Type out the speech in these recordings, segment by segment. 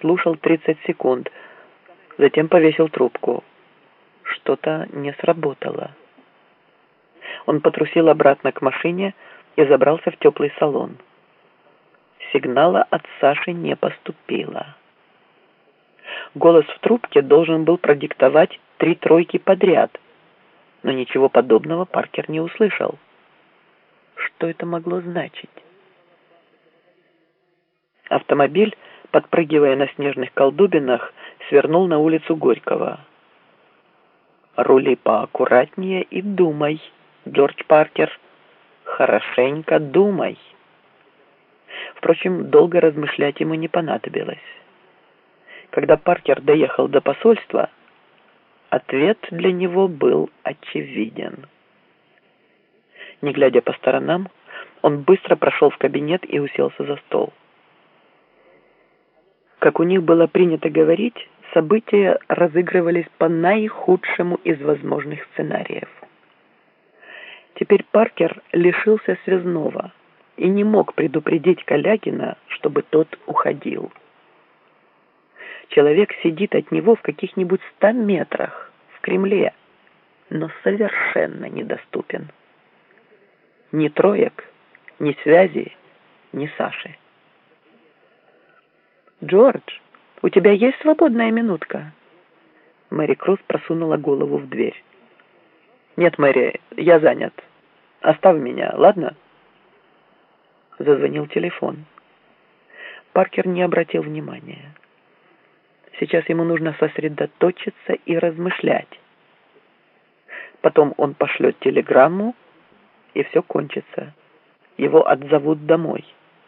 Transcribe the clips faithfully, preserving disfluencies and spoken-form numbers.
слушал тридцать секунд, затем повесил трубку. Что-то не сработало. Он потрусил обратно к машине и забрался в теплый салон. Сигнала от Саши не поступило. Голос в трубке должен был продиктовать три тройки подряд, но ничего подобного Паркер не услышал. Что это могло значить? Автомобиль, подпрыгивая на снежных колдобинах, свернул на улицу Горького. «Рули поаккуратнее и думай, Джордж Паркер, хорошенько думай». Впрочем, долго размышлять ему не понадобилось. Когда Паркер доехал до посольства, ответ для него был очевиден. Не глядя по сторонам, он быстро прошел в кабинет и уселся за стол. Как у них было принято говорить, события разыгрывались по наихудшему из возможных сценариев. Теперь Паркер лишился связного и не мог предупредить Калягина, чтобы тот уходил. Человек сидит от него в каких-нибудь ста метрах в Кремле, но совершенно недоступен. Ни троек, ни связи, ни Саши. «Джордж, у тебя есть свободная минутка?» Мэри Круз просунула голову в дверь. «Нет, Мэри, я занят. Оставь меня, ладно?» Зазвонил телефон. Паркер не обратил внимания. Сейчас ему нужно сосредоточиться и размышлять. Потом он пошлет телеграмму, и все кончится. Его отзовут домой.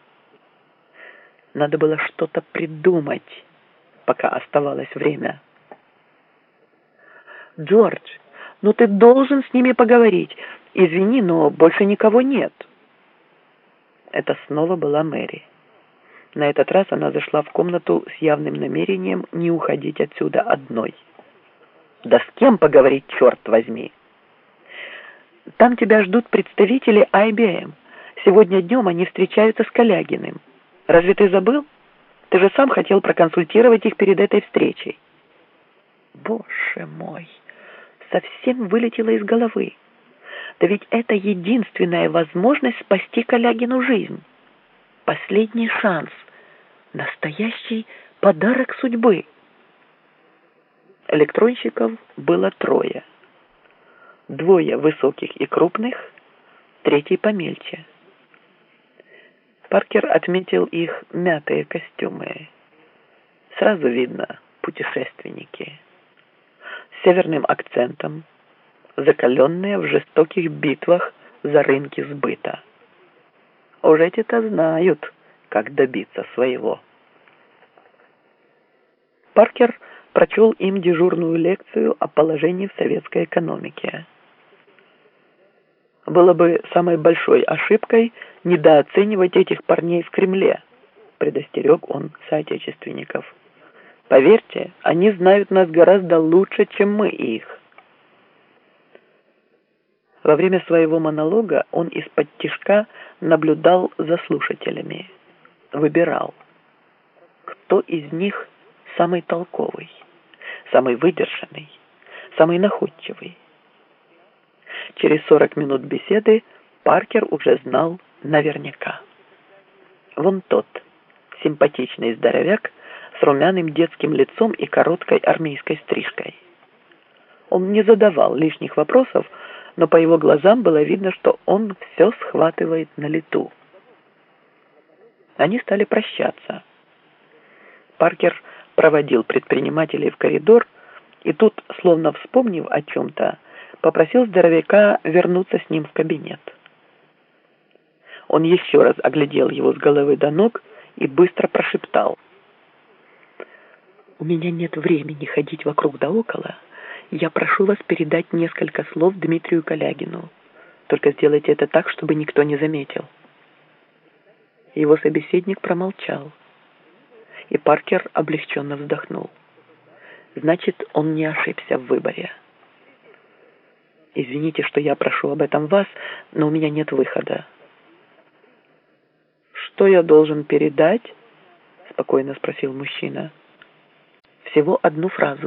Надо было что-то придумать, пока оставалось время. «Джордж, ну ты должен с ними поговорить. Извини, но больше никого нет». Это снова была Мэри. На этот раз она зашла в комнату с явным намерением не уходить отсюда одной. «Да с кем поговорить, черт возьми?» «Там тебя ждут представители ай би эм. Сегодня днем они встречаются с Калягиным. Разве ты забыл? Ты же сам хотел проконсультировать их перед этой встречей». Боже мой, совсем вылетело из головы. Да ведь это единственная возможность спасти Калягину жизнь. Последний шанс. Настоящий подарок судьбы. Электронщиков было трое. Двое высоких и крупных, третий помельче. Паркер отметил их мятые костюмы. Сразу видно — путешественники. С северным акцентом, закаленные в жестоких битвах за рынки сбыта. Уж эти-то знают, как добиться своего. Паркер прочел им дежурную лекцию о положении в советской экономике. Было бы самой большой ошибкой недооценивать этих парней в Кремле, предостерег он соотечественников. Поверьте, они знают нас гораздо лучше, чем мы их. Во время своего монолога он из-под тишка наблюдал за слушателями, выбирал, кто из них самый толковый, самый выдержанный, самый находчивый. Через сорок минут беседы Паркер уже знал наверняка. Вон тот, симпатичный здоровяк с румяным детским лицом и короткой армейской стрижкой. Он не задавал лишних вопросов, но по его глазам было видно, что он все схватывает на лету. Они стали прощаться. Паркер проводил предпринимателей в коридор, и тут, словно вспомнив о чем-то, попросил здоровяка вернуться с ним в кабинет. Он еще раз оглядел его с головы до ног и быстро прошептал: «У меня нет времени ходить вокруг да около. Я прошу вас передать несколько слов Дмитрию Калягину. Только сделайте это так, чтобы никто не заметил». Его собеседник промолчал, и Паркер облегченно вздохнул. Значит, он не ошибся в выборе. «Извините, что я прошу об этом вас, но у меня нет выхода». «Что я должен передать?» — спокойно спросил мужчина. всего одну фразу.